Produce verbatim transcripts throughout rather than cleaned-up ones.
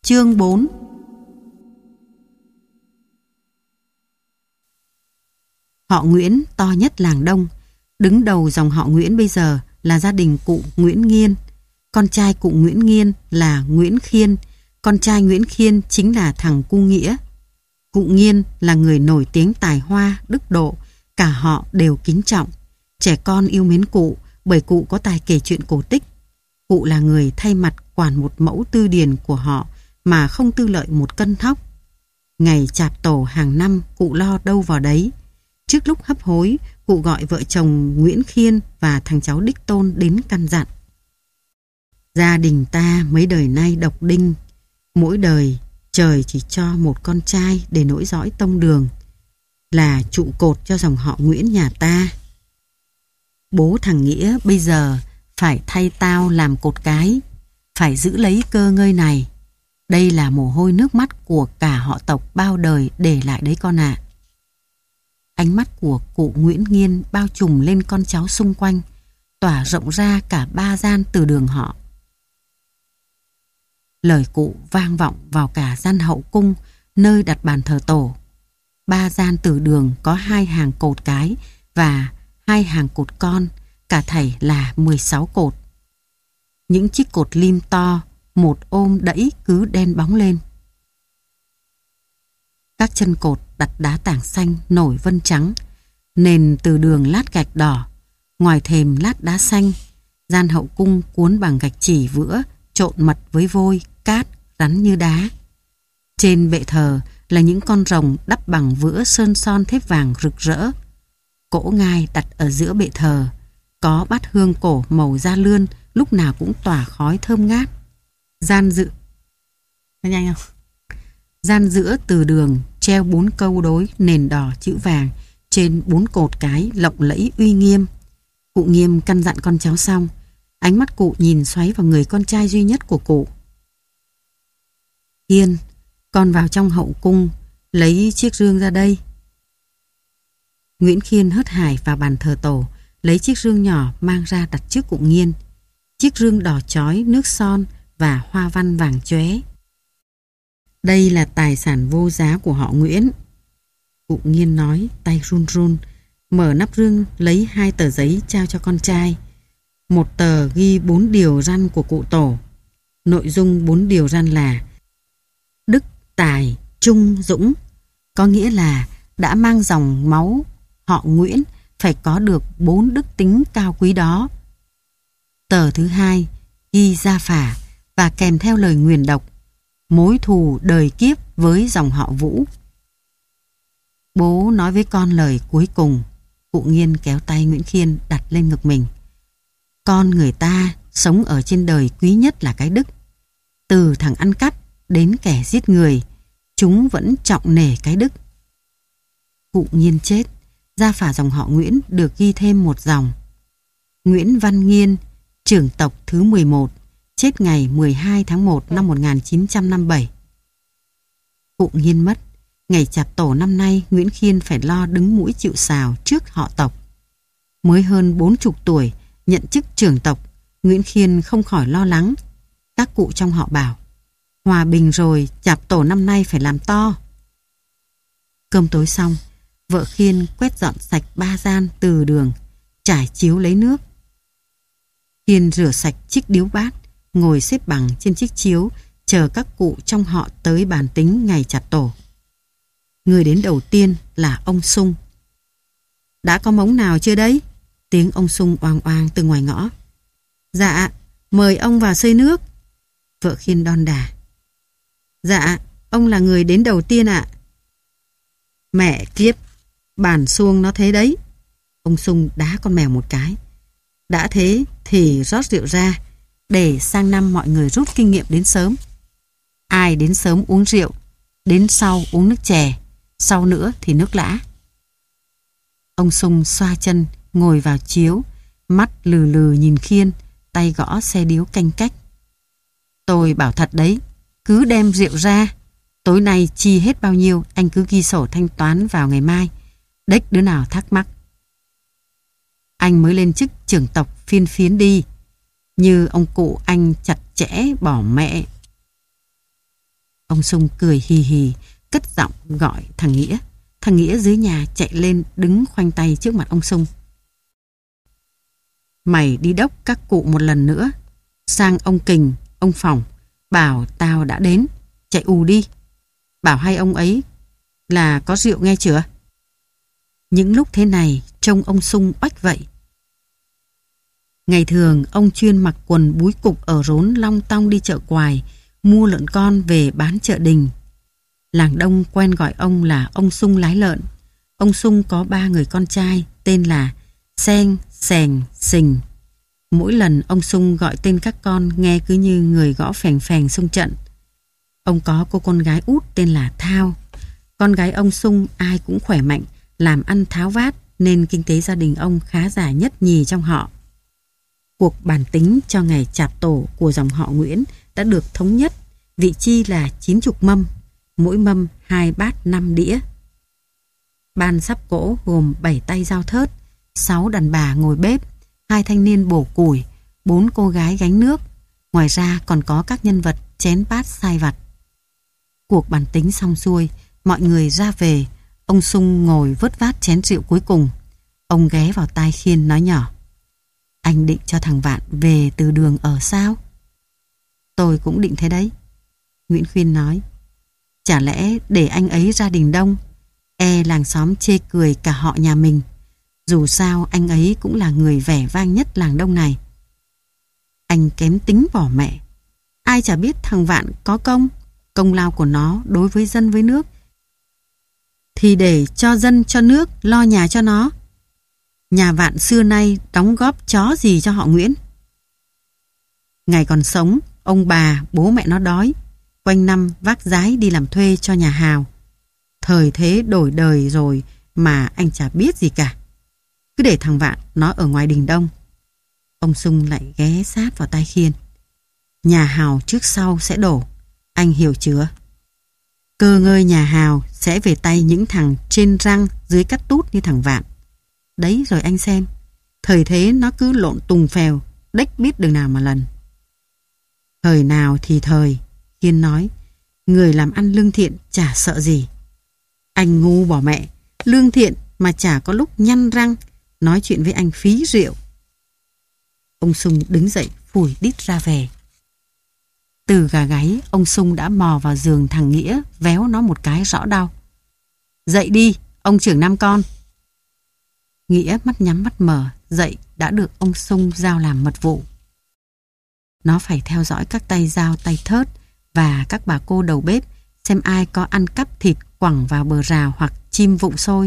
Chương bốn. Họ Nguyễn to nhất làng Đông. Đứng đầu dòng họ Nguyễn bây giờ là gia đình cụ Nguyễn Nghiên. Con trai cụ Nguyễn Nghiên là Nguyễn Khiên. Con trai Nguyễn Khiên chính là thằng Cu Nghĩa. Cụ Nghiên là người nổi tiếng tài hoa, đức độ. Cả họ đều kính trọng. Trẻ con yêu mến cụ bởi cụ có tài kể chuyện cổ tích. Cụ là người thay mặt quản một mẫu tư điển của họ mà không tư lợi một cân thóc. Ngày chạp tổ hàng năm cụ lo đâu vào đấy. Trước lúc hấp hối, cụ gọi vợ chồng Nguyễn Khiên và thằng cháu đích tôn đến căn dặn. Gia đình ta mấy đời nay độc đinh. Mỗi đời trời chỉ cho một con trai để nối dõi tông đường, là trụ cột cho dòng họ Nguyễn nhà ta. Bố thằng Nghĩa bây giờ phải thay tao làm cột cái, phải giữ lấy cơ ngơi này. Đây là mồ hôi nước mắt của cả họ tộc bao đời để lại đấy con ạ. Ánh mắt của cụ Nguyễn Nghiên bao trùm lên con cháu xung quanh, tỏa rộng ra cả ba gian từ đường họ. Lời cụ vang vọng vào cả gian hậu cung, nơi đặt bàn thờ tổ. Ba gian từ đường có hai hàng cột cái và hai hàng cột con, cả thảy là mười sáu cột. Những chiếc cột lim to, một ôm đẫy cứ đen bóng lên. Các chân cột đặt đá tảng xanh nổi vân trắng, nền từ đường lát gạch đỏ, ngoài thềm lát đá xanh, gian hậu cung cuốn bằng gạch chỉ vữa, trộn mật với vôi, cát, rắn như đá. Trên bệ thờ là những con rồng đắp bằng vữa sơn son thép vàng rực rỡ. Cỗ ngai đặt ở giữa bệ thờ, có bát hương cổ màu da lươn lúc nào cũng tỏa khói thơm ngát. Gian dự nhanh không? Gian giữa từ đường treo bốn câu đối nền đỏ chữ vàng trên bốn cột cái lộng lẫy uy nghiêm. Cụ Nghiêm căn dặn con cháu xong, ánh mắt cụ nhìn xoáy vào người con trai duy nhất của cụ. Hiên, con vào trong hậu cung lấy chiếc rương ra đây. Nguyễn Khiên hớt hải vào bàn thờ tổ, lấy chiếc rương nhỏ mang ra đặt trước cụ Nghiên. Chiếc rương đỏ chói nước son và hoa văn vàng chóe. Đây là tài sản vô giá của họ Nguyễn. Cụ Nghiên nói, tay run run, mở nắp rương lấy hai tờ giấy trao cho con trai. Một tờ ghi bốn điều răn của cụ tổ. Nội dung bốn điều răn là đức, tài, trung, dũng, có nghĩa là đã mang dòng máu họ Nguyễn phải có được bốn đức tính cao quý đó. Tờ thứ hai ghi gia phả và kèm theo lời nguyền độc, mối thù đời kiếp với dòng họ Vũ. Bố nói với con lời cuối cùng. Cụ Nghiên kéo tay Nguyễn Khiên đặt lên ngực mình. Con người ta sống ở trên đời quý nhất là cái đức. Từ thằng ăn cắp đến kẻ giết người, chúng vẫn trọng nể cái đức. Cụ Nghiên chết, gia phả dòng họ Nguyễn được ghi thêm một dòng. Nguyễn Văn Nghiên, trưởng tộc thứ mười một, chết ngày mười hai tháng một năm một nghìn chín trăm năm mươi bảy. Cụ Nghiên mất, ngày chạp tổ năm nay Nguyễn Khiên phải lo đứng mũi chịu sào trước họ tộc. Mới hơn bốn chục tuổi, nhận chức trưởng tộc, Nguyễn Khiên không khỏi lo lắng. Các cụ trong họ bảo, hòa bình rồi, chạp tổ năm nay phải làm to. Cơm tối xong, vợ Khiên quét dọn sạch ba gian từ đường, trải chiếu lấy nước. Khiên rửa sạch chiếc điếu bát, ngồi xếp bằng trên chiếc chiếu, chờ các cụ trong họ tới bàn tính ngày chạp tổ. Người đến đầu tiên là ông Sung. Đã có mống nào chưa đấy? Tiếng ông Sung oang oang từ ngoài ngõ. Dạ, mời ông vào xơi nước. Vợ Khiên đon đả. Dạ, ông là người đến đầu tiên ạ. Mẹ kiếp, bàn xuông nó thế đấy. Ông Sung đá con mèo một cái. Đã thế thì rót rượu ra, để sang năm mọi người rút kinh nghiệm đến sớm. Ai đến sớm uống rượu, đến sau uống nước chè, sau nữa thì nước lã. Ông Sung xoa chân, ngồi vào chiếu, mắt lừ lừ nhìn Khiên, tay gõ xe điếu canh cách. Tôi bảo thật đấy, cứ đem rượu ra, tối nay chi hết bao nhiêu anh cứ ghi sổ thanh toán vào ngày mai. Đếch đứa nào thắc mắc. Anh mới lên chức trưởng tộc phiên phiến đi, như ông cụ anh chặt chẽ bỏ mẹ. Ông Sung cười hì hì, cất giọng gọi thằng Nghĩa. Thằng Nghĩa dưới nhà chạy lên đứng khoanh tay trước mặt ông Sung. Mày đi đốc các cụ một lần nữa, sang ông Kình, ông Phòng, bảo tao đã đến, chạy ù đi. Bảo hai ông ấy là có rượu nghe chưa? Những lúc thế này trông ông Sung oách vậy. Ngày thường ông chuyên mặc quần búi cục ở rốn long tong đi chợ Quài, mua lợn con về bán chợ Đình. Làng Đông quen gọi ông là ông Sung lái lợn. Ông Sung có ba người con trai tên là Sen, Sèn, Sình. Mỗi lần ông Sung gọi tên các con nghe cứ như người gõ phèn phèn xung trận. Ông có cô con gái út tên là Thao. Con gái ông Sung ai cũng khỏe mạnh, làm ăn tháo vát nên kinh tế gia đình ông khá giả nhất nhì trong họ. Cuộc bàn tính cho ngày chạp tổ của dòng họ Nguyễn đã được thống nhất, vị chi là chín chục mâm, mỗi mâm hai bát năm đĩa. Ban sắp cỗ gồm bảy tay dao thớt, sáu đàn bà ngồi bếp, hai thanh niên bổ củi, bốn cô gái gánh nước. Ngoài ra còn có các nhân vật chén bát sai vặt. Cuộc bàn tính xong xuôi, mọi người ra về. Ông Sung ngồi vớt vát chén rượu cuối cùng. Ông ghé vào tai Khiên nói nhỏ: Anh định cho thằng Vạn về từ đường ở sao? Tôi cũng định thế đấy, Nguyễn Khuyên nói. Chả lẽ để anh ấy ra Đình Đông, e làng xóm chê cười cả họ nhà mình. Dù sao anh ấy cũng là người vẻ vang nhất làng Đông này. Anh kém tính bỏ mẹ. Ai chả biết thằng Vạn có công, công lao của nó đối với dân với nước thì để cho dân cho nước lo nhà cho nó. Nhà Vạn xưa nay đóng góp chó gì cho họ Nguyễn. Ngày còn sống, ông bà, bố mẹ nó đói, quanh năm vác dái đi làm thuê cho nhà Hào. Thời thế đổi đời rồi mà anh chả biết gì cả. Cứ để thằng Vạn nó ở ngoài Đình Đông. Ông Sung lại ghé sát vào tai Khiên. Nhà Hào trước sau sẽ đổ, anh hiểu chưa? Cơ ngơi nhà Hào sẽ về tay những thằng trên răng dưới cắt tút như thằng Vạn. Đấy rồi anh xem, thời thế nó cứ lộn tùng phèo, đếch biết đường nào mà lần. Thời nào thì thời, Khiên nói, người làm ăn lương thiện chả sợ gì. Anh ngu bỏ mẹ, lương thiện mà chả có lúc nhăn răng, nói chuyện với anh phí rượu. Ông Sung đứng dậy phủi đít ra về. Từ gà gáy, ông Sung đã mò vào giường thằng Nghĩa, véo nó một cái rõ đau. Dậy đi, ông trưởng năm con. Nghĩa mắt nhắm mắt mở, dậy đã được ông Sung giao làm mật vụ. Nó phải theo dõi các tay dao tay thớt và các bà cô đầu bếp, xem ai có ăn cắp thịt quẳng vào bờ rào hoặc chim vụng sôi.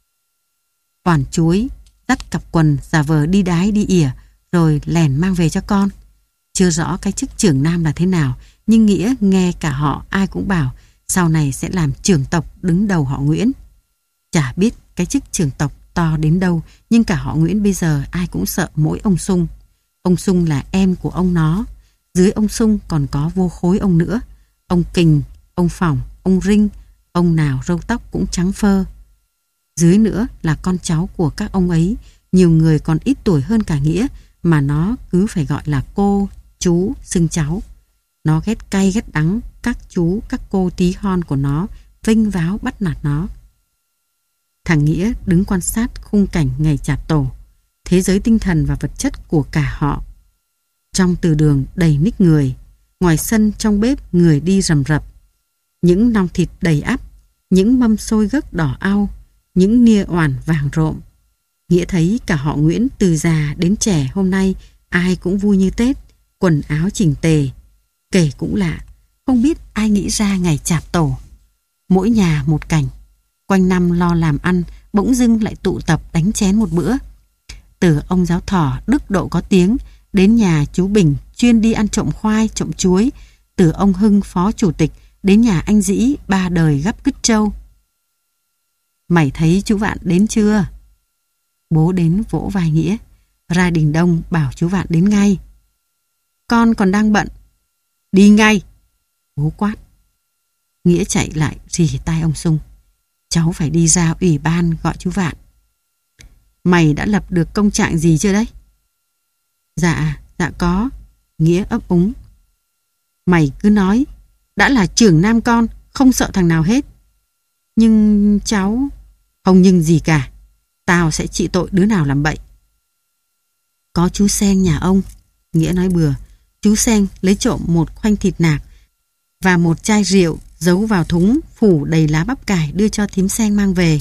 Quản chuối, dắt cặp quần giả vờ đi đái đi ỉa rồi lèn mang về cho con. Chưa rõ cái chức trưởng nam là thế nào, nhưng Nghĩa nghe cả họ ai cũng bảo sau này sẽ làm trưởng tộc đứng đầu họ Nguyễn. Chả biết cái chức trưởng tộc to đến đâu, nhưng cả họ Nguyễn bây giờ ai cũng sợ mỗi ông Sung. Ông Sung là em của ông nó. Dưới ông Sung còn có vô khối ông nữa. Ông Kình, ông Phòng, ông Rinh, ông nào râu tóc cũng trắng phơ. Dưới nữa là con cháu của các ông ấy, nhiều người còn ít tuổi hơn cả Nghĩa, mà nó cứ phải gọi là cô, chú, xưng cháu. Nó ghét cay ghét đắng các chú, các cô tí hon của nó, vênh váo bắt nạt nó. Thằng Nghĩa đứng quan sát khung cảnh ngày chạp tổ, thế giới tinh thần và vật chất của cả họ. Trong từ đường đầy ních người, ngoài sân trong bếp người đi rầm rập. Những nòng thịt đầy ắp, những mâm xôi gấc đỏ au, những nia oản vàng rộm. Nghĩa thấy cả họ Nguyễn từ già đến trẻ hôm nay ai cũng vui như Tết, quần áo chỉnh tề. Kể cũng lạ, không biết ai nghĩ ra ngày chạp tổ. Mỗi nhà một cảnh, quanh năm lo làm ăn, bỗng dưng lại tụ tập đánh chén một bữa. Từ ông giáo thỏ đức độ có tiếng, đến nhà chú Bình chuyên đi ăn trộm khoai, trộm chuối, từ ông Hưng phó chủ tịch đến nhà anh Dĩ ba đời gắp cứt trâu. Mày thấy chú Vạn đến chưa? Bố đến vỗ vai Nghĩa. Ra Đình Đông bảo chú Vạn đến ngay. Con còn đang bận. Đi ngay, bố quát. Nghĩa chạy lại rì tai ông Sung. Cháu phải đi ra ủy ban gọi chú Vạn. Mày đã lập được công trạng gì chưa đấy? Dạ, dạ có. Nghĩa ấp úng. Mày cứ nói, Đã là trưởng nam con, không sợ thằng nào hết. Nhưng cháu... Không nhưng gì cả. Tao sẽ trị tội đứa nào làm bậy. Có chú Sen nhà ông, Nghĩa nói bừa. Chú Sen lấy trộm một khoanh thịt nạc và một chai rượu giấu vào thúng phủ đầy lá bắp cải đưa cho thím Sen mang về.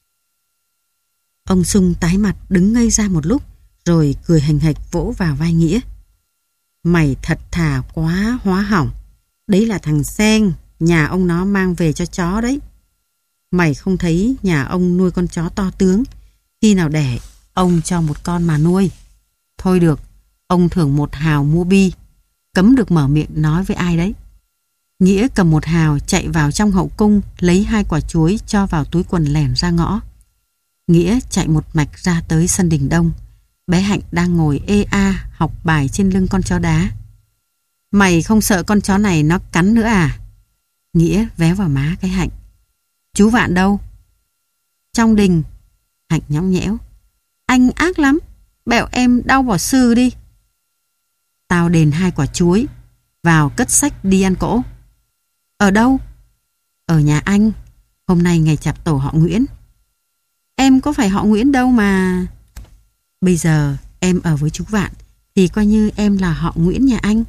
Ông Sung tái mặt đứng ngây ra một lúc rồi cười hành hạch vỗ vào vai Nghĩa. Mày thật thà quá hóa hỏng. Đấy là thằng Sen, nhà ông nó mang về cho chó đấy. Mày không thấy nhà ông nuôi con chó to tướng. Khi nào đẻ, ông cho một con mà nuôi. Thôi được, ông thưởng một hào mua bi. Cấm được mở miệng nói với ai đấy. Nghĩa cầm một hào chạy vào trong hậu cung, lấy hai quả chuối cho vào túi quần lẻn ra ngõ. Nghĩa chạy một mạch ra tới sân Đình Đông. Bé Hạnh đang ngồi ê a học bài trên lưng con chó đá. Mày không sợ con chó này nó cắn nữa à? Nghĩa vé vào má cái Hạnh. Chú Vạn đâu? Trong đình. Hạnh nhõng nhẽo. Anh ác lắm, bẹo em đau bỏ sư đi. Tao đền hai quả chuối. Vào cất sách đi ăn cỗ. Ở đâu? Ở nhà anh. Hôm nay ngày chạp tổ họ Nguyễn. Em có phải họ Nguyễn đâu mà. Bây giờ em ở với chú Vạn thì coi như em là họ Nguyễn nhà anh.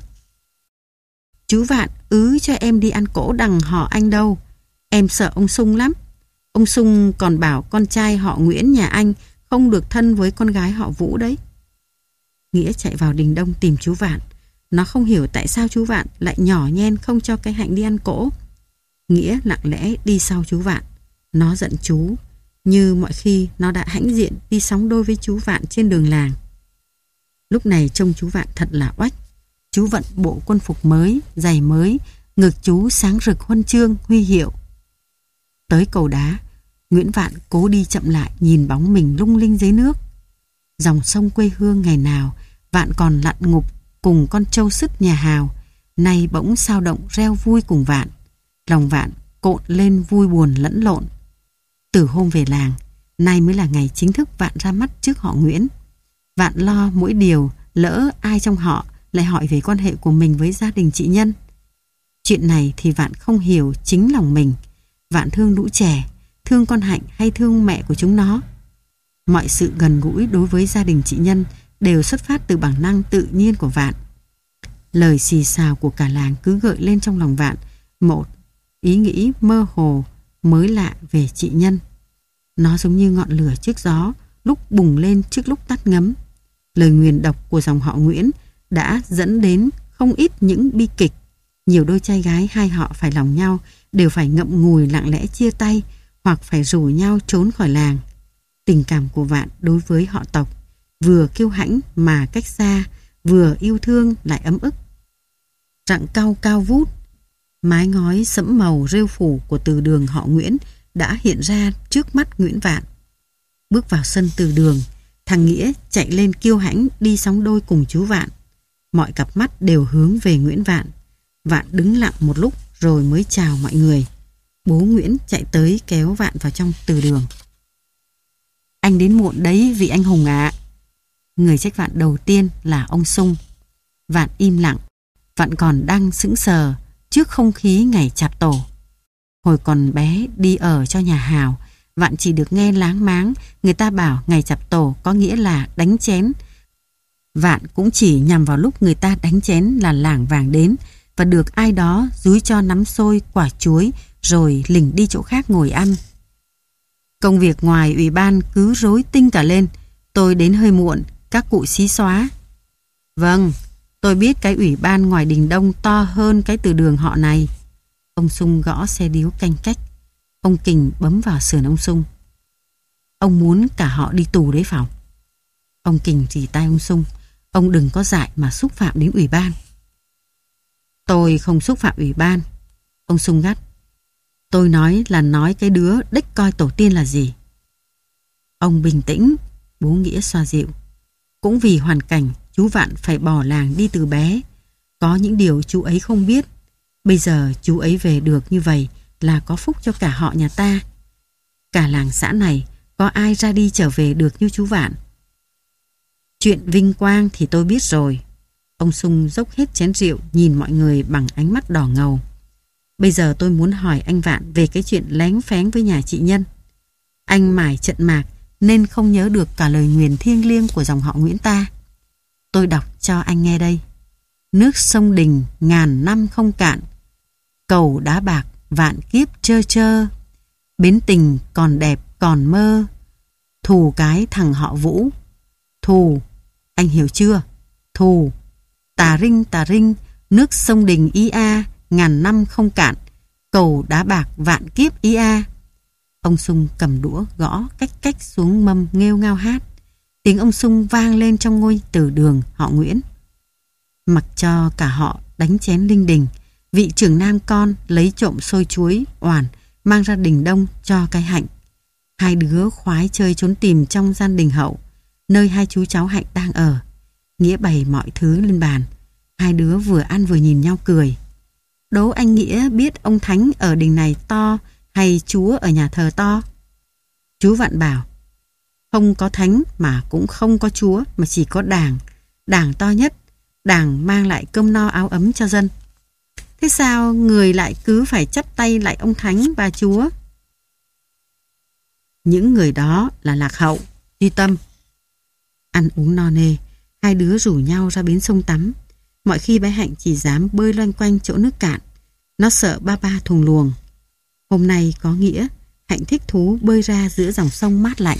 Chú Vạn ứ cho em đi ăn cỗ đằng họ anh đâu. Em sợ ông Sung lắm. Ông Sung còn bảo con trai họ Nguyễn nhà anh không được thân với con gái họ Vũ đấy. Nghĩa chạy vào Đình Đông tìm chú Vạn. Nó không hiểu tại sao chú Vạn lại nhỏ nhen không cho cái Hạnh đi ăn cỗ. Nghĩa lặng lẽ đi sau chú Vạn. Nó giận chú. Như mọi khi nó đã hãnh diện đi sóng đôi với chú Vạn trên đường làng. Lúc này trông chú Vạn thật là oách. Chú vận bộ quân phục mới, giày mới, ngực chú sáng rực huân chương, huy hiệu. Tới cầu đá, Nguyễn Vạn cố đi chậm lại nhìn bóng mình lung linh dưới nước. Dòng sông quê hương ngày nào Vạn còn lặn ngục cùng con trâu sứt nhà Hào, nay bỗng sao động reo vui cùng Vạn. Lòng Vạn cộn lên vui buồn lẫn lộn. Từ hôm về làng, nay mới là ngày chính thức Vạn ra mắt trước họ Nguyễn. Vạn lo mỗi điều lỡ ai trong họ lại hỏi về quan hệ của mình với gia đình chị Nhân. Chuyện này thì Vạn không hiểu chính lòng mình. Vạn thương lũ trẻ, thương con Hạnh hay thương mẹ của chúng nó. Mọi sự gần gũi đối với gia đình chị Nhân đều xuất phát từ bản năng tự nhiên của Vạn. Lời xì xào của cả làng cứ gợi lên trong lòng Vạn một ý nghĩ mơ hồ mới lạ về chị Nhân. Nó giống như ngọn lửa trước gió, lúc bùng lên trước lúc tắt ngấm. Lời nguyền độc của dòng họ Nguyễn đã dẫn đến không ít những bi kịch. Nhiều đôi trai gái hai họ phải lòng nhau đều phải ngậm ngùi lặng lẽ chia tay hoặc phải rủ nhau trốn khỏi làng. Tình cảm của Vạn đối với họ tộc vừa kiêu hãnh mà cách xa, vừa yêu thương lại ấm ức. Rặng cau cao vút, mái ngói sẫm màu rêu phủ của từ đường họ Nguyễn đã hiện ra trước mắt Nguyễn Vạn. Bước vào sân từ đường, thằng Nghĩa chạy lên kiêu hãnh đi sóng đôi cùng chú Vạn. Mọi cặp mắt đều hướng về Nguyễn Vạn. Vạn đứng lặng một lúc rồi mới chào mọi người. Bố Nguyễn chạy tới kéo Vạn vào trong từ đường. Anh đến muộn đấy vị anh hùng ạ. Người trách Vạn đầu tiên là ông Sung. Vạn im lặng. Vạn còn đang sững sờ trước không khí ngày chạp tổ. Hồi còn bé đi ở cho nhà Hào, Vạn chỉ được nghe láng máng người ta bảo ngày chạp tổ có nghĩa là đánh chén. Vạn cũng chỉ nhằm vào lúc người ta đánh chén là lảng vàng đến và được ai đó dúi cho nắm xôi, quả chuối rồi lỉnh đi chỗ khác ngồi ăn. Công việc ngoài ủy ban cứ rối tinh cả lên. Tôi đến hơi muộn, các cụ xí xóa. Vâng, tôi biết cái ủy ban ngoài Đình Đông to hơn cái từ đường họ này. Ông Sung gõ xe điếu canh cách. Ông Kình bấm vào sườn ông Sung. Ông muốn cả họ đi tù đấy phải không? Ông Kình chỉ tay ông Sung. Ông đừng có dại mà xúc phạm đến ủy ban. Tôi không xúc phạm ủy ban. Ông Sung gắt. Tôi nói là nói cái đứa đếch coi tổ tiên là gì. Ông bình tĩnh. Bố Nghĩa xoa dịu. Cũng vì hoàn cảnh chú Vạn phải bỏ làng đi từ bé. Có những điều chú ấy không biết. Bây giờ chú ấy về được như vậy là có phúc cho cả họ nhà ta. Cả làng xã này có ai ra đi trở về được như chú Vạn. Chuyện vinh quang thì tôi biết rồi. Ông Sung dốc hết chén rượu nhìn mọi người bằng ánh mắt đỏ ngầu. Bây giờ tôi muốn hỏi anh Vạn về cái chuyện lén phén với nhà chị Nhân. Anh mải trận mạc nên không nhớ được cả lời nguyền thiêng liêng của dòng họ Nguyễn ta. Tôi đọc cho anh nghe đây. Nước sông Đình ngàn năm không cạn, cầu đá bạc vạn kiếp trơ trơ, bến tình còn đẹp còn mơ, thù cái thằng họ Vũ. Thù, anh hiểu chưa? Thù, tà rinh tà rinh, nước sông Đình ý a, ngàn năm không cạn, cầu đá bạc vạn kiếp ý a. Ông Sung cầm đũa gõ cách cách xuống mâm nghêu ngao hát. Tiếng ông Sung vang lên trong ngôi từ đường họ Nguyễn. Mặc cho cả họ đánh chén linh đình, vị trưởng nam con lấy trộm xôi chuối oản mang ra đình đông cho cái Hạnh. Hai đứa khoái chơi trốn tìm trong gian đình hậu, nơi hai chú cháu Hạnh đang ở. Nghĩa bày mọi thứ lên bàn. Hai đứa vừa ăn vừa nhìn nhau cười. Đố anh Nghĩa biết ông Thánh ở đình này to hay chúa ở nhà thờ to? Chú Vạn bảo, không có thánh mà cũng không có chúa, mà chỉ có đàng. Đàng to nhất, đàng mang lại cơm no áo ấm cho dân. Thế sao người lại cứ phải chắp tay lại ông Thánh và chúa? Những người đó là lạc hậu, duy tâm. Ăn uống no nê, hai đứa rủ nhau ra bến sông tắm. Mọi khi bé Hạnh chỉ dám bơi loanh quanh chỗ nước cạn. Nó sợ ba ba thùng luồng. Hôm nay có Nghĩa, Hạnh thích thú bơi ra giữa dòng sông mát lạnh.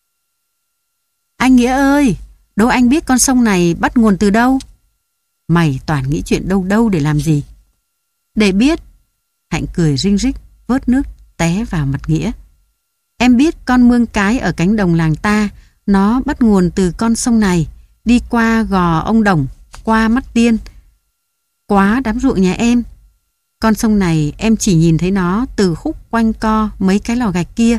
Anh Nghĩa ơi, đố anh biết con sông này bắt nguồn từ đâu? Mày toàn nghĩ chuyện đâu đâu để làm gì? Để biết. Hạnh cười rinh rích, vớt nước té vào mặt Nghĩa. Em biết con mương cái ở cánh đồng làng ta, nó bắt nguồn từ con sông này, đi qua gò ông Đồng, qua Mắt Tiên, quá đám ruộng nhà em. Con sông này em chỉ nhìn thấy nó từ khúc quanh co mấy cái lò gạch kia.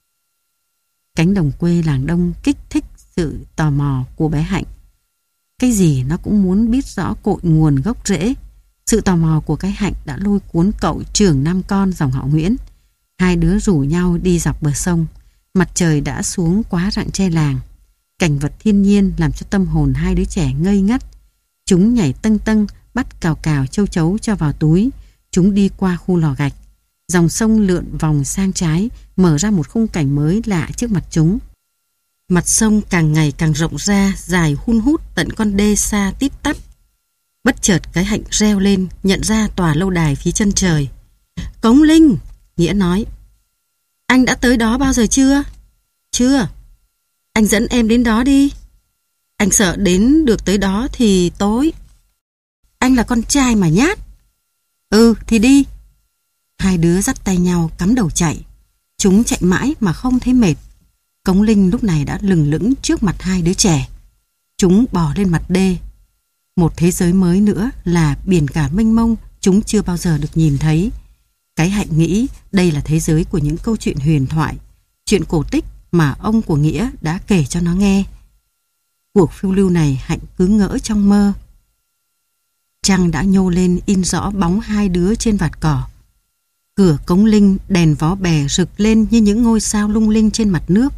Cánh đồng quê làng Đông kích thích sự tò mò của bé Hạnh. Cái gì nó cũng muốn biết rõ cội nguồn gốc rễ. Sự tò mò của cái Hạnh đã lôi cuốn cậu trưởng năm con dòng họ Nguyễn. Hai đứa rủ nhau đi dọc bờ sông. Mặt trời đã xuống quá rặng tre làng. Cảnh vật thiên nhiên làm cho tâm hồn hai đứa trẻ ngây ngất. Chúng nhảy tâng tâng, bắt cào cào châu chấu cho vào túi. Chúng đi qua khu lò gạch. Dòng sông lượn vòng sang trái, mở ra một khung cảnh mới lạ trước mặt chúng. Mặt sông càng ngày càng rộng ra, dài hun hút tận con đê xa tít tắp. Bất chợt cái Hạnh reo lên, nhận ra tòa lâu đài phía chân trời. Cống Linh, Nghĩa nói. Anh đã tới đó bao giờ chưa? Chưa. Anh dẫn em đến đó đi. Anh sợ đến được tới đó thì tối. Anh là con trai mà nhát. Ừ thì đi. Hai đứa dắt tay nhau cắm đầu chạy. Chúng chạy mãi mà không thấy mệt. Cống Linh lúc này đã lừng lững trước mặt hai đứa trẻ. Chúng bò lên mặt đê. Một thế giới mới nữa là biển cả mênh mông chúng chưa bao giờ được nhìn thấy. Cái Hạnh nghĩ đây là thế giới của những câu chuyện huyền thoại, chuyện cổ tích mà ông của Nghĩa đã kể cho nó nghe. Cuộc phiêu lưu này Hạnh cứ ngỡ trong mơ. Trăng đã nhô lên in rõ bóng hai đứa trên vạt cỏ. Cửa Cống Linh đèn vó bè rực lên như những ngôi sao lung linh trên mặt nước.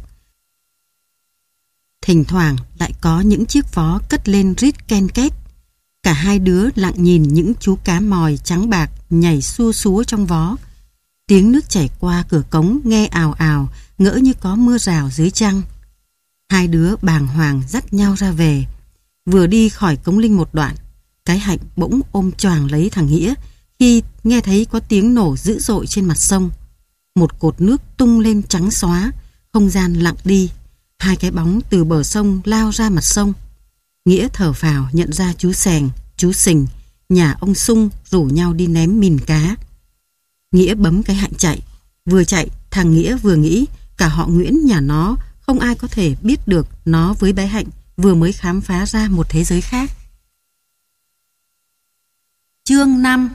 Thỉnh thoảng lại có những chiếc vó cất lên rít ken két. Cả hai đứa lặng nhìn những chú cá mòi trắng bạc nhảy xua xúa trong vó. Tiếng nước chảy qua cửa cống nghe ào ào, ngỡ như có mưa rào dưới trăng. Hai đứa bàng hoàng dắt nhau ra về. Vừa đi khỏi Cống Linh một đoạn, cái Hạnh bỗng ôm choàng lấy thằng Nghĩa khi nghe thấy có tiếng nổ dữ dội trên mặt sông. Một cột nước tung lên trắng xóa, không gian lặng đi. Hai cái bóng từ bờ sông lao ra mặt sông. Nghĩa thở phào nhận ra chú Sèng, chú Sình, nhà ông Sung rủ nhau đi ném mìn cá. Nghĩa bấm cái Hạnh chạy. Vừa chạy, thằng Nghĩa vừa nghĩ cả họ Nguyễn nhà nó không ai có thể biết được nó với bé Hạnh vừa mới khám phá ra một thế giới khác. Chương năm.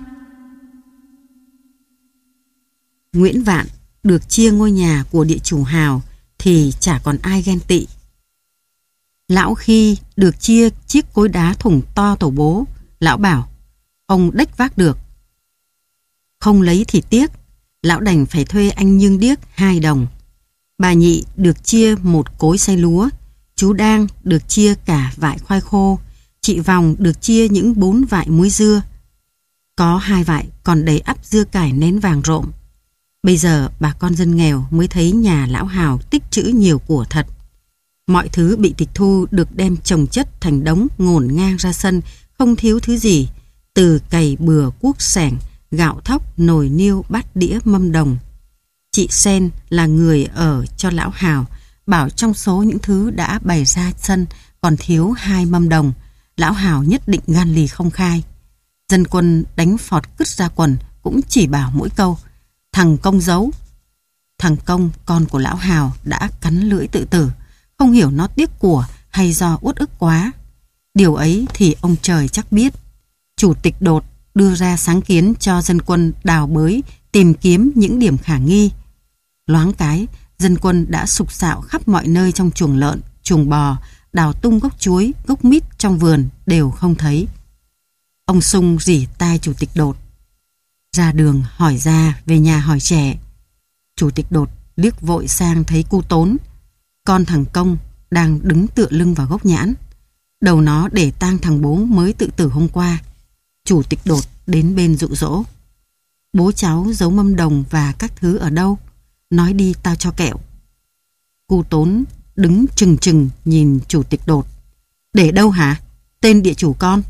Nguyễn Vạn được chia ngôi nhà của địa chủ Hào thì chả còn ai ghen tị. Lão khi được chia chiếc cối đá thùng to tổ bố, lão bảo ông đếch vác được. Không lấy thì tiếc, lão đành phải thuê anh Nhương Điếc hai đồng. Bà Nhị được chia một cối xay lúa, chú Đang được chia cả vại khoai khô, chị Vòng được chia những bốn vại muối dưa. Có hai vại còn đầy ắp dưa cải nến vàng rộm. Bây giờ bà con dân nghèo mới thấy nhà lão Hào tích trữ nhiều của thật. Mọi thứ bị tịch thu được đem chồng chất thành đống ngổn ngang ra sân, không thiếu thứ gì, từ cày bừa cuốc xẻng, gạo thóc, nồi niêu, bát đĩa, mâm đồng. Chị Sen là người ở cho lão Hào, bảo trong số những thứ đã bày ra sân còn thiếu hai mâm đồng. Lão Hào nhất định gan lì không khai. Dân quân đánh phọt cứt ra quần cũng chỉ bảo mỗi câu: thằng Công giấu. Thằng Công, con của lão Hào, đã cắn lưỡi tự tử, không hiểu nó tiếc của hay do uất ức quá. Điều ấy thì ông trời chắc biết. Chủ tịch Đột đưa ra sáng kiến cho dân quân đào bới, tìm kiếm những điểm khả nghi. Loáng cái, dân quân đã sục sạo khắp mọi nơi trong chuồng lợn, chuồng bò, đào tung gốc chuối, gốc mít trong vườn đều không thấy. Ông Sung rỉ tai Chủ tịch Đột. Ra đường hỏi ra, về nhà hỏi trẻ. Chủ tịch Đột liếc vội sang thấy cu Tốn, con thằng Công, đang đứng tựa lưng vào gốc nhãn. Đầu nó để tang thằng bố mới tự tử hôm qua. Chủ tịch Đột đến bên dụ dỗ: bố cháu giấu mâm đồng và các thứ ở đâu? Nói đi tao cho kẹo. Cu Tốn đứng trừng trừng nhìn Chủ tịch Đột. Để đâu hả? Tên địa chủ con.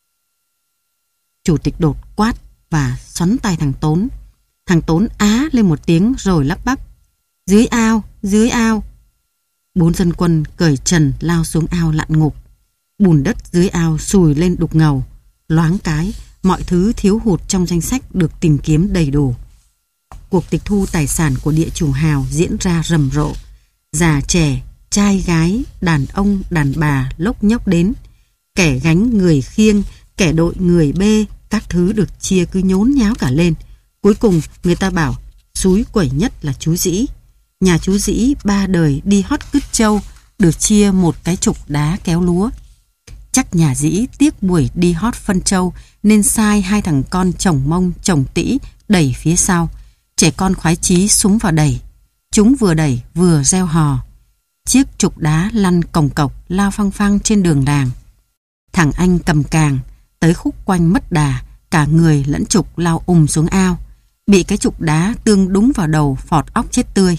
Chủ tịch Đột quát và xoắn tay thằng Tốn. Thằng Tốn á lên một tiếng rồi lắp bắp: dưới ao, dưới ao. Bốn dân quân cởi trần lao xuống ao lặn ngục. Bùn đất dưới ao sùi lên đục ngầu. Loáng cái, mọi thứ thiếu hụt trong danh sách được tìm kiếm đầy đủ. Cuộc tịch thu tài sản của địa chủ Hào diễn ra rầm rộ. Già trẻ, trai gái, đàn ông, đàn bà lốc nhốc đến. Kẻ gánh người khiêng, kẻ đội người bê, các thứ được chia cứ nhốn nháo cả lên. Cuối cùng người ta bảo xúi quẩy nhất là chú Dĩ. Nhà chú Dĩ ba đời đi hót cứt trâu, được chia một cái trục đá kéo lúa. Chắc nhà Dĩ tiếc buổi đi hót phân trâu nên sai hai thằng con chồng Mông chồng Tĩ đẩy phía sau. Trẻ con khoái chí súng vào đẩy. Chúng vừa đẩy vừa reo hò. Chiếc trục đá lăn cồng cọc lao phăng phăng trên đường làng. Thằng anh cầm càng tới khúc quanh mất đà, cả người lẫn trục lao ùm xuống ao, bị cái trục đá tương đúng vào đầu, phọt óc chết tươi.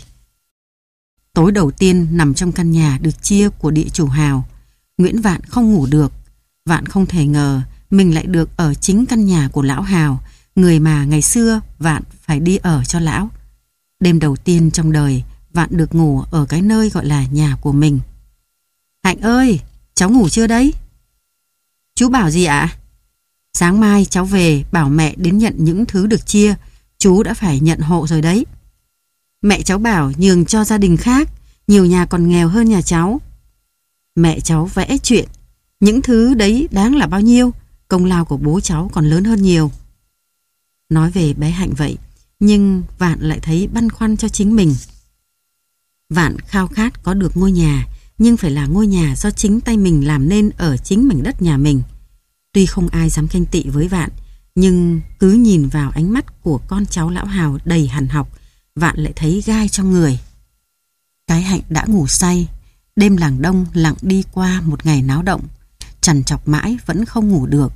Tối đầu tiên nằm trong căn nhà được chia của địa chủ Hào, Nguyễn Vạn không ngủ được. Vạn không thể ngờ mình lại được ở chính căn nhà của lão Hào, người mà ngày xưa Vạn phải đi ở cho lão. Đêm đầu tiên trong đời, Vạn được ngủ ở cái nơi gọi là nhà của mình. Hạnh ơi, cháu ngủ chưa đấy? Chú bảo gì ạ? Sáng mai cháu về bảo mẹ đến nhận những thứ được chia, chú đã phải nhận hộ rồi đấy. Mẹ cháu bảo nhường cho gia đình khác, nhiều nhà còn nghèo hơn nhà cháu. Mẹ cháu vẽ chuyện, những thứ đấy đáng là bao nhiêu, công lao của bố cháu còn lớn hơn nhiều. Nói về bé Hạnh vậy, nhưng Vạn lại thấy băn khoăn cho chính mình. Vạn khao khát có được ngôi nhà, nhưng phải là ngôi nhà do chính tay mình làm nên ở chính mảnh đất nhà mình. Tuy không ai dám ganh tị với Vạn, nhưng cứ nhìn vào ánh mắt của con cháu lão Hào đầy hằn học, Vạn lại thấy gai trong người. Cái Hạnh đã ngủ say. Đêm làng Đông lặng đi qua một ngày náo động, trằn trọc mãi vẫn không ngủ được.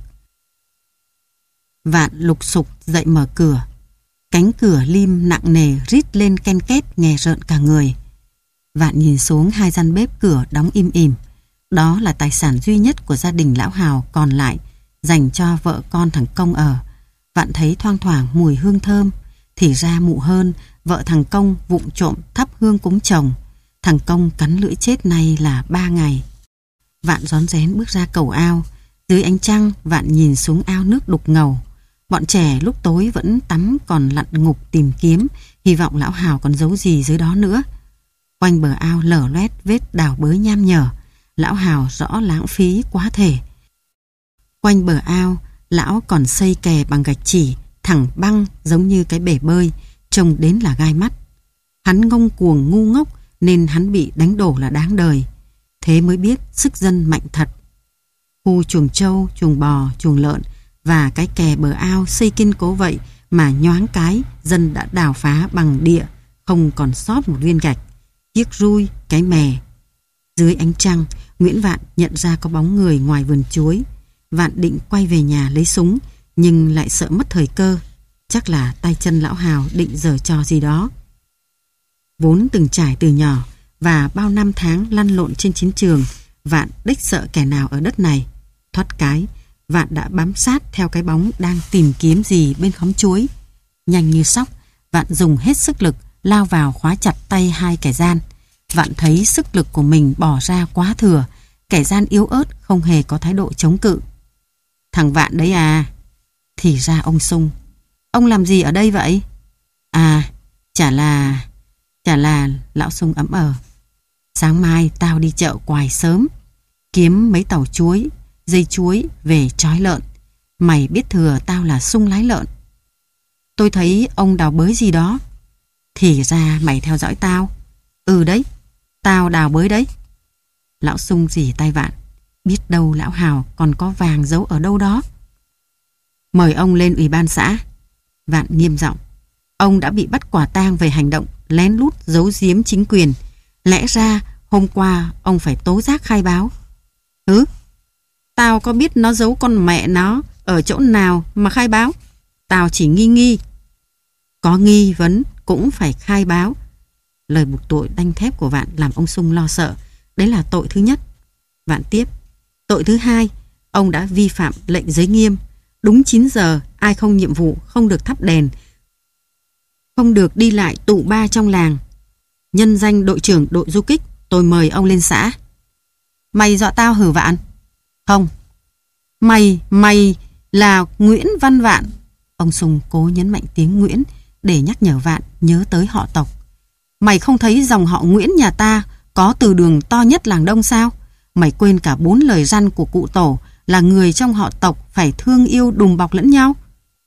Vạn lục sục dậy mở cửa. Cánh cửa lim nặng nề rít lên ken két nghe rợn cả người. Vạn nhìn xuống hai gian bếp cửa đóng im ỉm. Đó là tài sản duy nhất của gia đình lão Hào còn lại, dành cho vợ con thằng Công ở. Vạn thấy thoang thoảng mùi hương thơm. Thì ra mụ hơn, vợ thằng Công vụng trộm thắp hương cúng chồng. Thằng Công cắn lưỡi chết nay là ba ngày. Vạn rón rén bước ra cầu ao. Dưới ánh trăng, Vạn nhìn xuống ao nước đục ngầu. Bọn trẻ lúc tối vẫn tắm còn lặn ngục tìm kiếm, hy vọng lão Hào còn giấu gì dưới đó nữa. Quanh bờ ao lở loét vết đào bới nham nhở. Lão Hào rõ lãng phí quá thể. Quanh bờ ao, lão còn xây kè bằng gạch chỉ, thẳng băng giống như cái bể bơi, trông đến là gai mắt. Hắn ngông cuồng ngu ngốc nên hắn bị đánh đổ là đáng đời. Thế mới biết sức dân mạnh thật. Khu chuồng trâu, chuồng bò, chuồng lợn và cái kè bờ ao xây kiên cố vậy mà nhoáng cái dân đã đào phá bằng địa, không còn sót một viên gạch, chiếc rui, cái mè. Dưới ánh trăng, Nguyễn Vạn nhận ra có bóng người ngoài vườn chuối. Vạn định quay về nhà lấy súng, nhưng lại sợ mất thời cơ. Chắc là tay chân lão Hào định giở trò gì đó. Vốn từng trải từ nhỏ và bao năm tháng lăn lộn trên chiến trường, Vạn đếch sợ kẻ nào ở đất này. Thoát cái, Vạn đã bám sát theo cái bóng đang tìm kiếm gì bên khóm chuối. Nhanh như sóc, Vạn dùng hết sức lực lao vào khóa chặt tay hai kẻ gian. Vạn thấy sức lực của mình bỏ ra quá thừa. Kẻ gian yếu ớt không hề có thái độ chống cự. Thằng Vạn đấy à? Thì ra ông Sung. Ông làm gì ở đây vậy? À, chả là... Chả là... Lão Sung ấm ờ. Sáng mai tao đi chợ Quài sớm, kiếm mấy tàu chuối, dây chuối về trói lợn. Mày biết thừa tao là Sung lái lợn. Tôi thấy ông đào bới gì đó. Thì ra mày theo dõi tao. Ừ đấy, tao đào bới đấy. Lão Sung rỉ tay Vạn. Biết đâu lão Hào còn có vàng giấu ở đâu đó. Mời ông lên ủy ban xã. Vạn nghiêm giọng. Ông đã bị bắt quả tang về hành động lén lút giấu giếm chính quyền. Lẽ ra hôm qua ông phải tố giác khai báo. Ừ? Tao có biết nó giấu con mẹ nó ở chỗ nào mà khai báo. Tao chỉ nghi nghi. Có nghi vấn cũng phải khai báo. Lời buộc tội đanh thép của Vạn làm ông Sung lo sợ. Đấy là tội thứ nhất. Vạn tiếp. Tội thứ hai, ông đã vi phạm lệnh giới nghiêm. Đúng chín giờ, ai không nhiệm vụ không được thắp đèn, không được đi lại tụ ba trong làng. Nhân danh đội trưởng đội du kích, tôi mời ông lên xã. Mày dọa tao hử Vạn? Không. Mày, mày là Nguyễn Văn Vạn. Ông Sung cố nhấn mạnh tiếng Nguyễn để nhắc nhở Vạn nhớ tới họ tộc. Mày không thấy dòng họ Nguyễn nhà ta có từ đường to nhất làng Đông sao? Mày quên cả bốn lời răn của cụ tổ là người trong họ tộc phải thương yêu đùm bọc lẫn nhau.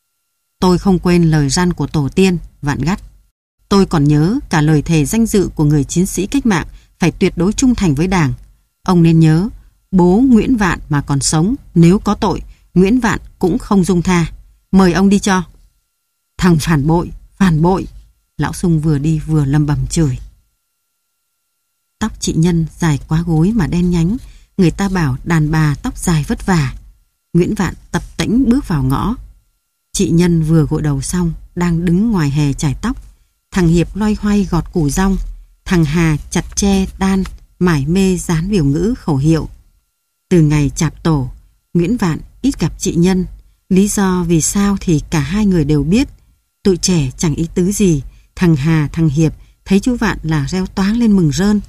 Tôi không quên lời răn của tổ tiên, Vạn gắt. Tôi còn nhớ cả lời thề danh dự của người chiến sĩ cách mạng phải tuyệt đối trung thành với Đảng. Ông nên nhớ, bố Nguyễn Vạn mà còn sống, nếu có tội, Nguyễn Vạn cũng không dung tha. Mời ông đi cho. Thằng phản bội, phản bội. Lão Sung vừa đi vừa lầm bầm chửi. Tóc chị Nhân dài quá gối mà đen nhánh. Người ta bảo đàn bà tóc dài vất vả. Nguyễn Vạn tập tễnh bước vào ngõ. Chị Nhân vừa gội đầu xong, đang đứng ngoài hè chải tóc. Thằng Hiệp loay hoay gọt củ rong. Thằng Hà chặt tre đan, mải mê dán biểu ngữ khẩu hiệu. Từ ngày chạp tổ, Nguyễn Vạn ít gặp chị Nhân. Lý do vì sao thì cả hai người đều biết. Tụi trẻ chẳng ý tứ gì. Thằng Hà, thằng Hiệp thấy chú Vạn là reo toáng lên mừng rơn.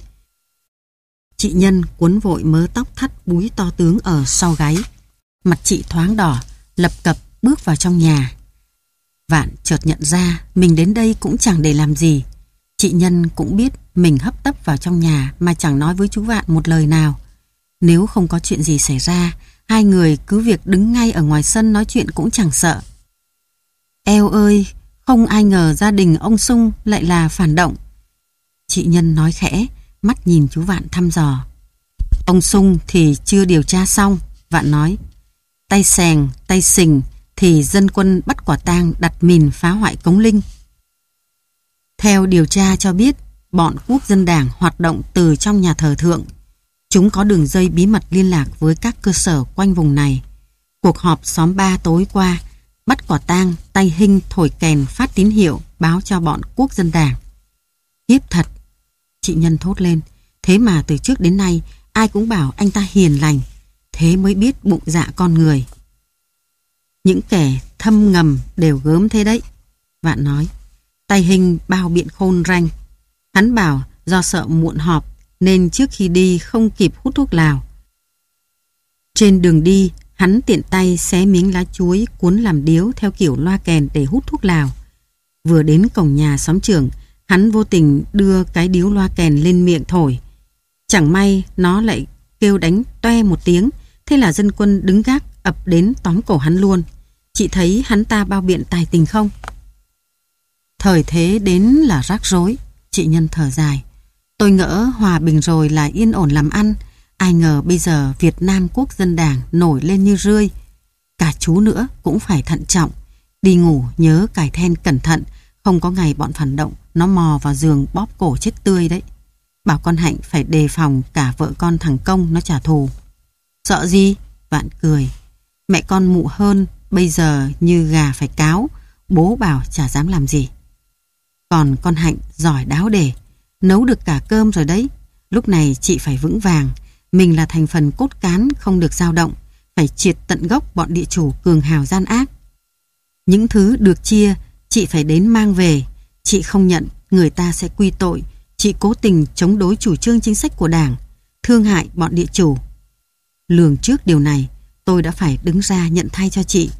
Chị Nhân cuốn vội mớ tóc thắt búi to tướng ở sau gáy. Mặt chị thoáng đỏ, lập cập bước vào trong nhà. Vạn chợt nhận ra mình đến đây cũng chẳng để làm gì. Chị Nhân cũng biết mình hấp tấp vào trong nhà mà chẳng nói với chú Vạn một lời nào. Nếu không có chuyện gì xảy ra, hai người cứ việc đứng ngay ở ngoài sân nói chuyện cũng chẳng sợ. Eo ơi, không ai ngờ gia đình ông Sung lại là phản động. Chị Nhân nói khẽ, mắt nhìn chú Vạn thăm dò. Ông Sung thì chưa điều tra xong, Vạn nói. Tay sèng, tay sình thì dân quân bắt quả tang đặt mìn phá hoại cống Linh. Theo điều tra cho biết, bọn Quốc dân Đảng hoạt động từ trong nhà thờ thượng. Chúng có đường dây bí mật liên lạc với các cơ sở quanh vùng này. Cuộc họp xóm ba tối qua bắt quả tang tay Hinh thổi kèn phát tín hiệu báo cho bọn Quốc dân Đảng. Hiếp thật, chị Nhân thốt lên. Thế mà từ trước đến nay ai cũng bảo anh ta hiền lành. Thế mới biết bụng dạ con người. Những kẻ thâm ngầm đều gớm thế đấy, Vạn nói. Tay Hinh bao biện khôn ranh. Hắn bảo do sợ muộn họp nên trước khi đi không kịp hút thuốc lào. Trên đường đi, hắn tiện tay xé miếng lá chuối cuốn làm điếu theo kiểu loa kèn để hút thuốc lào. Vừa đến cổng nhà xóm trưởng, hắn vô tình đưa cái điếu loa kèn lên miệng thổi. Chẳng may nó lại kêu đánh toe một tiếng, thế là dân quân đứng gác ập đến tóm cổ hắn luôn. Chị thấy hắn ta bao biện tài tình không? Thời thế đến là rắc rối, chị Nhân thở dài. Tôi ngỡ hòa bình rồi là yên ổn làm ăn, ai ngờ bây giờ Việt Nam Quốc dân Đảng nổi lên như rươi. Cả chú nữa cũng phải thận trọng, đi ngủ nhớ cài then cẩn thận, không có ngày bọn phản động nó mò vào giường bóp cổ chết tươi đấy. Bảo con Hạnh phải đề phòng cả vợ con thằng Công nó trả thù. Sợ gì? Vạn cười. Mẹ con mụ hơn bây giờ như gà phải cáo, bố bảo chả dám làm gì. Còn con Hạnh giỏi đáo đề, nấu được cả cơm rồi đấy. Lúc này chị phải vững vàng, mình là thành phần cốt cán không được dao động, phải triệt tận gốc bọn địa chủ cường hào gian ác. Những thứ được chia, chị phải đến mang về. Chị không nhận, người ta sẽ quy tội. Chị cố tình chống đối chủ trương chính sách của Đảng, thương hại bọn địa chủ. Lường trước điều này, tôi đã phải đứng ra nhận thay cho chị.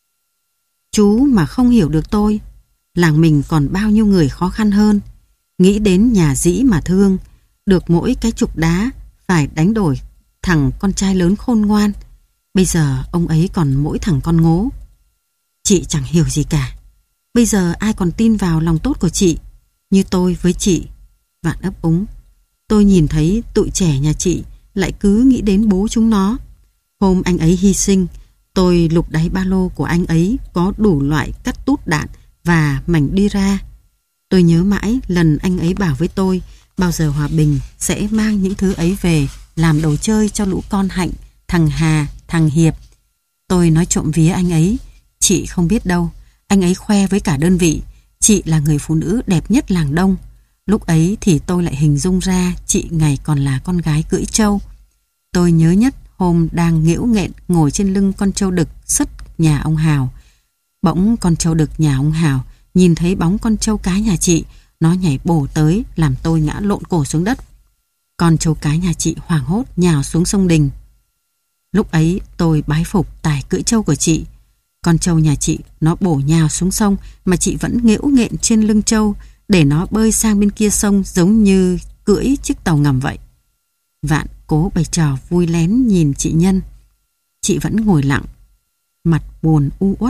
Chú mà không hiểu được tôi, làng mình còn bao nhiêu người khó khăn hơn. Nghĩ đến nhà dĩ mà thương, được mỗi cái trục đá phải đánh đổi thằng con trai lớn khôn ngoan. Bây giờ ông ấy còn mỗi thằng con ngố. Chị chẳng hiểu gì cả. Bây giờ ai còn tin vào lòng tốt của chị như tôi với chị? Vạn ấp úng. Tôi nhìn thấy tụi trẻ nhà chị lại cứ nghĩ đến bố chúng nó. Hôm anh ấy hy sinh, tôi lục đáy ba lô của anh ấy có đủ loại cắt tút đạn và mảnh đi ra. Tôi nhớ mãi lần anh ấy bảo với tôi bao giờ hòa bình sẽ mang những thứ ấy về làm đồ chơi cho lũ con Hạnh, thằng Hà, thằng Hiệp. Tôi nói trộm vía anh ấy, chị không biết đâu. Anh ấy khoe với cả đơn vị, chị là người phụ nữ đẹp nhất làng Đông. Lúc ấy thì tôi lại hình dung ra chị ngày còn là con gái cưỡi trâu. Tôi nhớ nhất hôm đang nghễu nghẹn ngồi trên lưng con trâu đực sất nhà ông Hào. Bỗng con trâu đực nhà ông Hào nhìn thấy bóng con trâu cái nhà chị, nó nhảy bổ tới làm tôi ngã lộn cổ xuống đất. Con trâu cái nhà chị hoảng hốt nhào xuống sông Đình. Lúc ấy tôi bái phục tài cưỡi trâu của chị. Con trâu nhà chị nó bổ nhào xuống sông mà chị vẫn nghễu nghẹn trên lưng trâu để nó bơi sang bên kia sông giống như cưỡi chiếc tàu ngầm vậy. Vạn cố bày trò vui lén nhìn chị Nhân. Chị vẫn ngồi lặng, mặt buồn u uất.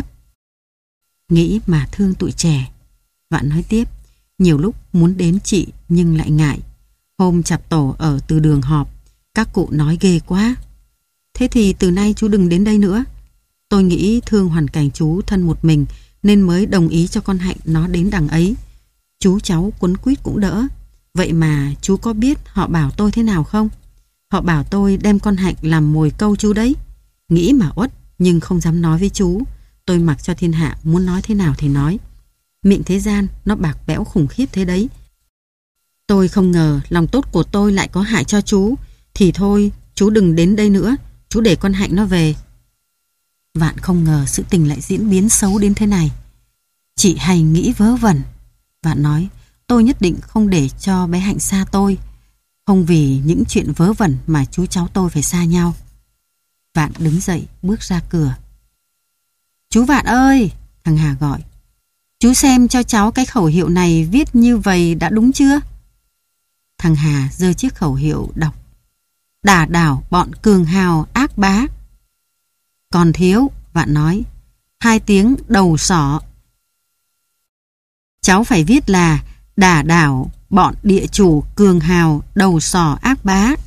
Nghĩ mà thương tụi trẻ. Vạn nói tiếp, nhiều lúc muốn đến chị nhưng lại ngại. Hôm chạp tổ ở từ đường họp, các cụ nói ghê quá. Thế thì từ nay chú đừng đến đây nữa. Tôi nghĩ thương hoàn cảnh chú thân một mình nên mới đồng ý cho con Hạnh nó đến đằng ấy. Chú cháu quấn quýt cũng đỡ. Vậy mà chú có biết họ bảo tôi thế nào không? Họ bảo tôi đem con Hạnh làm mồi câu chú đấy. Nghĩ mà uất nhưng không dám nói với chú. Tôi mặc cho thiên hạ muốn nói thế nào thì nói. Miệng thế gian nó bạc bẽo khủng khiếp thế đấy. Tôi không ngờ lòng tốt của tôi lại có hại cho chú. Thì thôi chú đừng đến đây nữa. Chú để con Hạnh nó về. Vạn không ngờ sự tình lại diễn biến xấu đến thế này. Chị hay nghĩ vớ vẩn. Vạn nói, tôi nhất định không để cho bé Hạnh xa tôi. Không vì những chuyện vớ vẩn mà chú cháu tôi phải xa nhau. Vạn đứng dậy bước ra cửa. Chú Vạn ơi, thằng Hà gọi. Chú xem cho cháu cái khẩu hiệu này viết như vậy đã đúng chưa? Thằng Hà giơ chiếc khẩu hiệu đọc. Đả đảo bọn cường hào ác bá. Còn thiếu, Vạn nói, hai tiếng đầu sỏ. Cháu phải viết là đả đảo bọn địa chủ cường hào đầu sỏ ác bá.